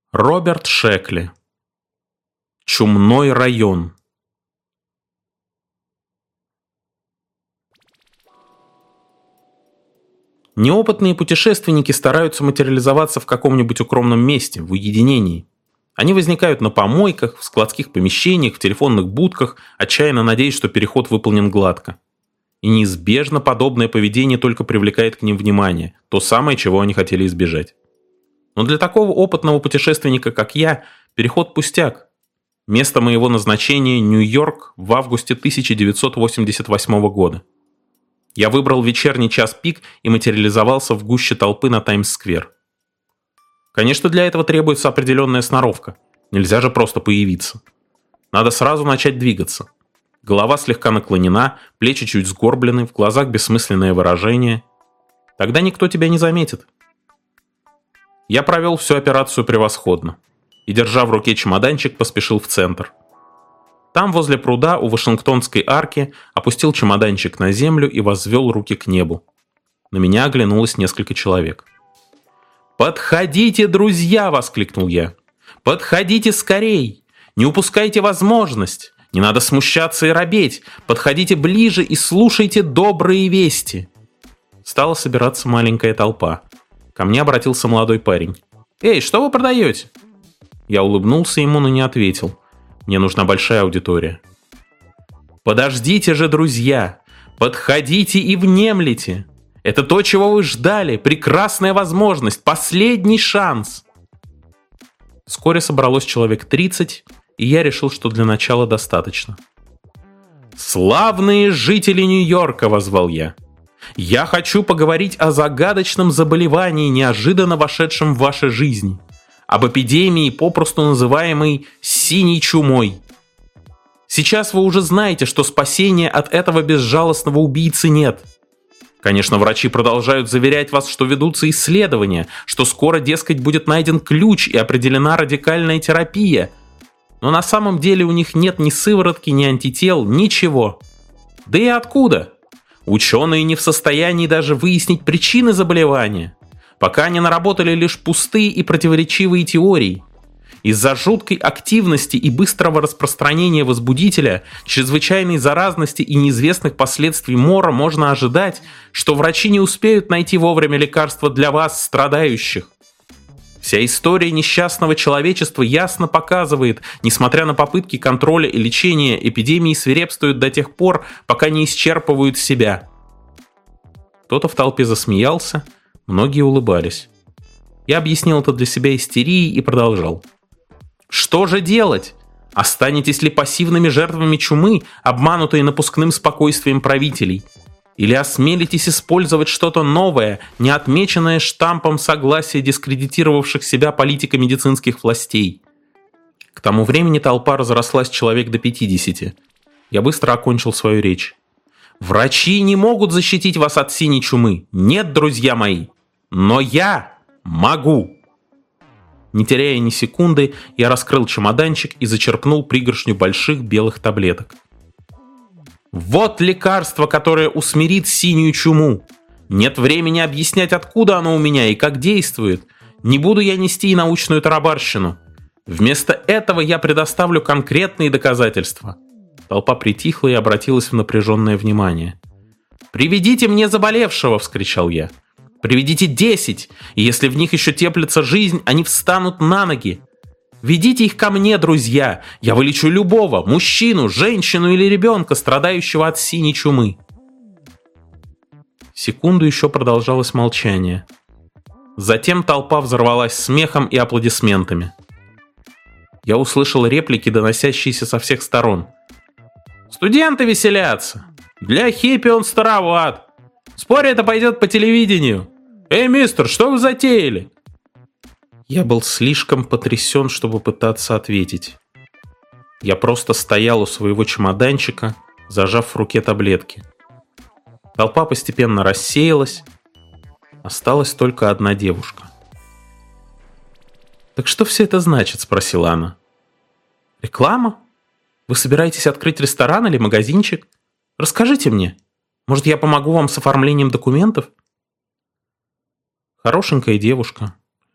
Роберт Шекли. Чумной район. Неопытные путешественники стараются материализоваться в каком-нибудь укромном месте, в уединении. Они возникают на помойках, в складских помещениях, в телефонных будках, отчаянно надеясь, что переход выполнен гладко. И неизбежно подобное поведение только привлекает к ним внимание, то самое, чего они хотели избежать. Но для такого опытного путешественника, как я, переход пустяк. Место моего назначения – Нью-Йорк в августе 1988 года. Я выбрал вечерний час пик и материализовался в гуще толпы на Таймс-сквер. Конечно, для этого требуется определенная сноровка. Нельзя же просто появиться. Надо сразу начать двигаться. Голова слегка наклонена, плечи чуть сгорблены, в глазах бессмысленное выражение. Тогда никто тебя не заметит. Я провел всю операцию превосходно. И, держа в руке чемоданчик, поспешил в центр. Там, возле пруда, у Вашингтонской арки, опустил чемоданчик на землю и возвел руки к небу. На меня оглянулось несколько человек. «Подходите, друзья!» — воскликнул я. «Подходите скорей! Не упускайте возможность! Не надо смущаться и робеть! Подходите ближе и слушайте добрые вести!» Стала собираться маленькая толпа. Ко мне обратился молодой парень. «Эй, что вы продаете?» Я улыбнулся ему, но не ответил. Мне нужна большая аудитория. «Подождите же, друзья! Подходите и внемлите! Это то, чего вы ждали! Прекрасная возможность! Последний шанс!» Вскоре собралось человек 30, и я решил, что для начала достаточно. «Славные жители Нью-Йорка!» — воззвал я. «Я хочу поговорить о загадочном заболевании, неожиданно вошедшем в ваши жизни. Об эпидемии, попросту называемой «синей чумой». Сейчас вы уже знаете, что спасения от этого безжалостного убийцы нет. Конечно, врачи продолжают заверять вас, что ведутся исследования, что скоро, дескать, будет найден ключ и определена радикальная терапия. Но на самом деле у них нет ни сыворотки, ни антител, ничего. Да и откуда? Ученые не в состоянии даже выяснить причины заболевания. Пока они наработали лишь пустые и противоречивые теории. Из-за жуткой активности и быстрого распространения возбудителя, чрезвычайной заразности и неизвестных последствий мора можно ожидать, что врачи не успеют найти вовремя лекарства для вас, страдающих. Вся история несчастного человечества ясно показывает, несмотря на попытки контроля и лечения, эпидемии свирепствуют до тех пор, пока не исчерпывают себя. Кто-то в толпе засмеялся, многие улыбались. Я объяснил это для себя истерией и продолжал. Что же делать? Останетесь ли пассивными жертвами чумы, обманутые напускным спокойствием правителей? Или осмелитесь использовать что-то новое, не отмеченное штампом согласия дискредитировавших себя политико-медицинских властей? К тому времени толпа разрослась человек до 50. Я быстро окончил свою речь. Врачи не могут защитить вас от синей чумы. Нет, друзья мои. Но я могу. Не теряя ни секунды, я раскрыл чемоданчик и зачерпнул пригоршню больших белых таблеток. Вот лекарство, которое усмирит синюю чуму. Нет времени объяснять, откуда оно у меня и как действует. Не буду я нести и научную тарабарщину. Вместо этого я предоставлю конкретные доказательства. Толпа притихла и обратилась в напряженное внимание. «Приведите мне заболевшего!» — вскричал я. «Приведите 10, и если в них еще теплится жизнь, они встанут на ноги. Ведите их ко мне, друзья, я вылечу любого, мужчину, женщину или ребенка, страдающего от синей чумы». Секунду еще продолжалось молчание. Затем толпа взорвалась смехом и аплодисментами. Я услышал реплики, доносящиеся со всех сторон. «Студенты веселятся! Для хиппи он староват! Спорю, это пойдет по телевидению! Эй, мистер, что вы затеяли?» Я был слишком потрясен, чтобы пытаться ответить. Я просто стоял у своего чемоданчика, зажав в руке таблетки. Толпа постепенно рассеялась. Осталась только одна девушка. «Так что все это значит?» — спросила она. «Реклама? Вы собираетесь открыть ресторан или магазинчик? Расскажите мне. Может, я помогу вам с оформлением документов?» Хорошенькая девушка,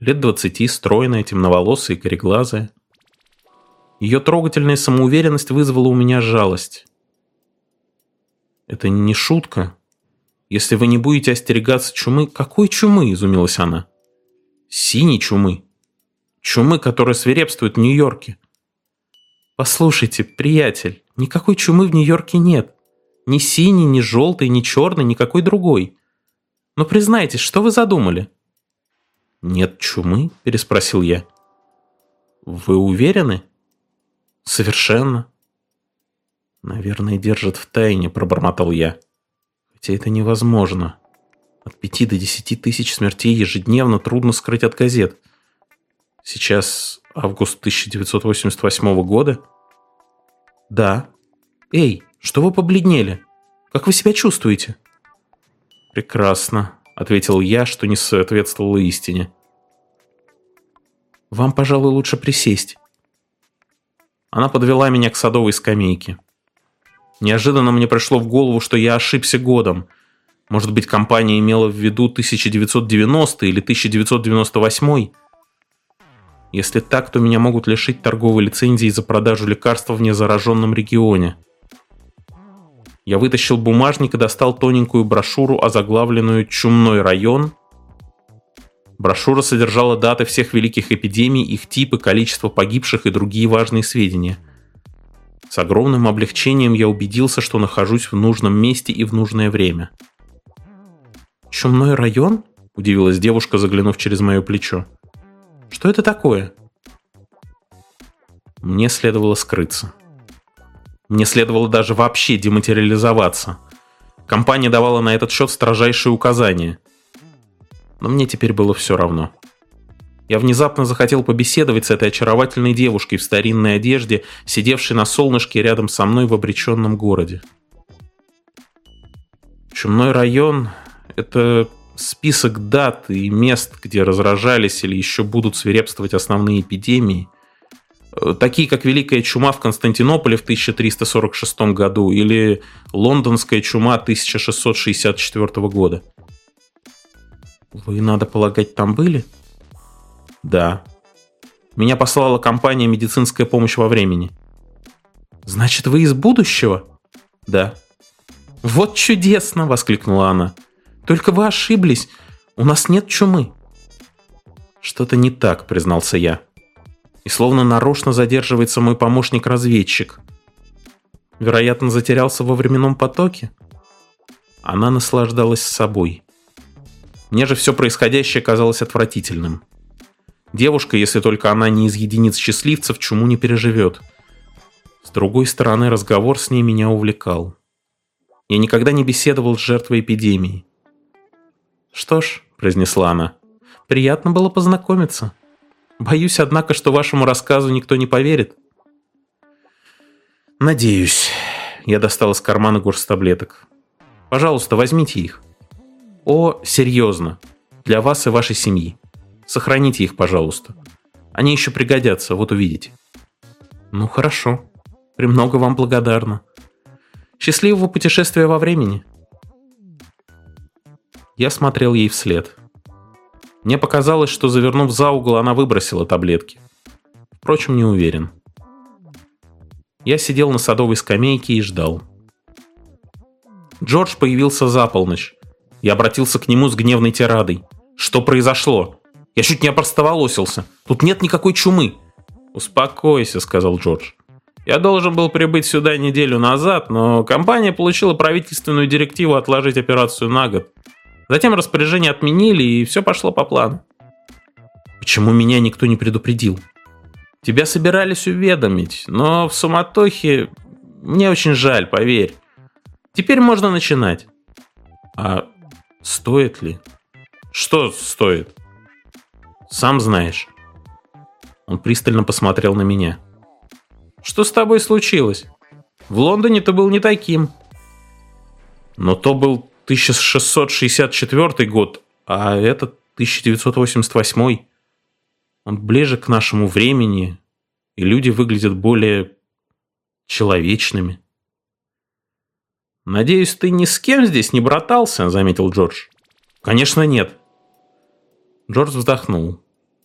Лет 20, стройная, темноволосая и кореглазая. Ее трогательная самоуверенность вызвала у меня жалость. «Это не шутка. Если вы не будете остерегаться чумы...» «Какой чумы?» – изумилась она. «Синей чумы. Чумы, которая свирепствует в Нью-Йорке». «Послушайте, приятель, никакой чумы в Нью-Йорке нет. Ни синей, ни желтой, ни черной, никакой другой. Но признайтесь, что вы задумали?» «Нет чумы?» – переспросил я. «Вы уверены?» «Совершенно». «Наверное, держат в тайне», – пробормотал я. «Хотя это невозможно. От 5 до 10 тысяч смертей ежедневно трудно скрыть от газет. Сейчас август 1988 года?» «Да. Эй, что вы побледнели? Как вы себя чувствуете?» «Прекрасно», — ответил я, что не соответствовало истине. «Вам, пожалуй, лучше присесть». Она подвела меня к садовой скамейке. Неожиданно мне пришло в голову, что я ошибся годом. Может быть, компания имела в виду 1990 или 1998. Если так, то меня могут лишить торговой лицензии за продажу лекарства в незараженном регионе. Я вытащил бумажник и достал тоненькую брошюру, озаглавленную «Чумной район». Брошюра содержала даты всех великих эпидемий, их типы, количество погибших и другие важные сведения. С огромным облегчением я убедился, что нахожусь в нужном месте и в нужное время. «Чумной район?» – удивилась девушка, заглянув через мое плечо. «Что это такое?» Мне следовало скрыться. Мне следовало даже вообще дематериализоваться. Компания давала на этот счет строжайшие указания. Но мне теперь было все равно. Я внезапно захотел побеседовать с этой очаровательной девушкой в старинной одежде, сидевшей на солнышке рядом со мной в обреченном городе. Чумной район – это список дат и мест, где разражались или еще будут свирепствовать основные эпидемии, такие как Великая чума в Константинополе в 1346 году или Лондонская чума 1664 года. Вы, надо полагать, там были? Да. Меня послала компания «Медицинская помощь во времени». Значит, вы из будущего? Да. Вот чудесно, воскликнула она. Только вы ошиблись. У нас нет чумы. Что-то не так, признался я. И словно нарочно задерживается мой помощник-разведчик. Вероятно, затерялся во временном потоке? Она наслаждалась собой. Мне же все происходящее казалось отвратительным. Девушка, если только она не из единиц счастливцев, чуму не переживет. С другой стороны, разговор с ней меня увлекал. Я никогда не беседовал с жертвой эпидемии. «Что ж», — произнесла она, — «приятно было познакомиться. Боюсь, однако, что вашему рассказу никто не поверит». «Надеюсь». Я достал из кармана горсть таблеток. «Пожалуйста, возьмите их». «О, серьезно. Для вас и вашей семьи. Сохраните их, пожалуйста. Они еще пригодятся, вот увидите». «Ну, хорошо. Премного вам благодарна. Счастливого путешествия во времени». Я смотрел ей вслед. Мне показалось, что, завернув за угол, она выбросила таблетки. Впрочем, не уверен. Я сидел на садовой скамейке и ждал. Джордж появился за полночь. Я обратился к нему с гневной тирадой. «Что произошло? Я чуть не опростоволосился. Тут нет никакой чумы». «Успокойся», — сказал Джордж. «Я должен был прибыть сюда неделю назад, но компания получила правительственную директиву отложить операцию на год. Затем распоряжение отменили, и все пошло по плану». «Почему меня никто не предупредил?» «Тебя собирались уведомить, но в суматохе... Мне очень жаль, поверь. Теперь можно начинать». «А стоит ли?» «Что стоит?» «Сам знаешь». Он пристально посмотрел на меня. «Что с тобой случилось? В Лондоне ты был не таким». «Но то был 1664 год, а этот 1988. Он ближе к нашему времени, и люди выглядят более человечными». «Надеюсь, ты ни с кем здесь не братался», — заметил Джордж. «Конечно, нет». Джордж вздохнул.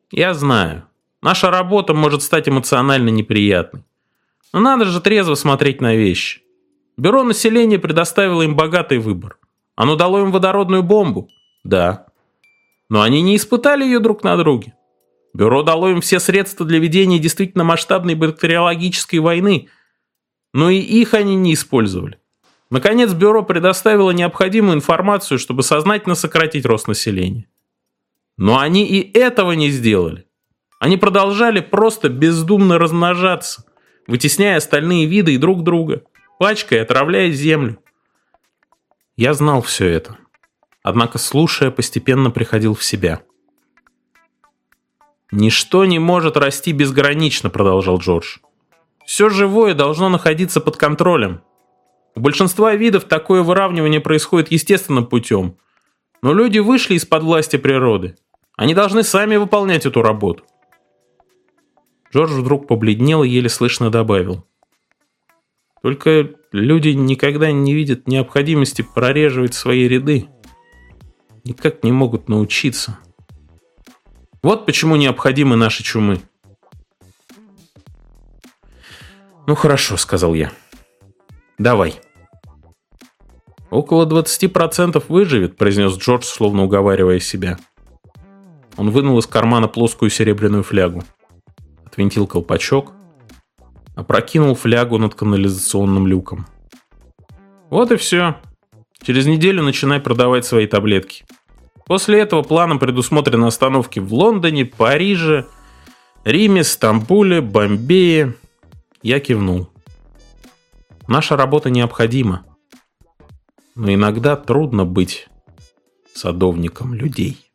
Я знаю, наша работа может стать эмоционально неприятной. Но надо же трезво смотреть на вещи. Бюро населения предоставило им богатый выбор. Оно дало им водородную бомбу? Да. Но они не испытали ее друг на друге. Бюро дало им все средства для ведения действительно масштабной бактериологической войны, но и их они не использовали. Наконец, бюро предоставило необходимую информацию, чтобы сознательно сократить рост населения. Но они и этого не сделали. Они продолжали просто бездумно размножаться, вытесняя остальные виды и друг друга, пачкая и отравляя землю. Я знал все это. Однако, слушая, постепенно приходил в себя. «Ничто не может расти безгранично», — продолжал Джордж. «Все живое должно находиться под контролем. У большинства видов такое выравнивание происходит естественным путем. Но люди вышли из-под власти природы. Они должны сами выполнять эту работу». Джордж вдруг побледнел и еле слышно добавил: «Только люди никогда не видят необходимости прореживать свои ряды. Никак не могут научиться. Вот почему необходимы наши чумы». «Ну хорошо», — сказал я. «Давай». «Около 20% выживет», — произнес Джордж, словно уговаривая себя. Он вынул из кармана плоскую серебряную флягу, отвинтил колпачок, опрокинул флягу над канализационным люком. «Вот и все. Через неделю начинай продавать свои таблетки. После этого планом предусмотрены остановки в Лондоне, Париже, Риме, Стамбуле, Бомбее». Я кивнул. Наша работа необходима, но иногда трудно быть садовником людей.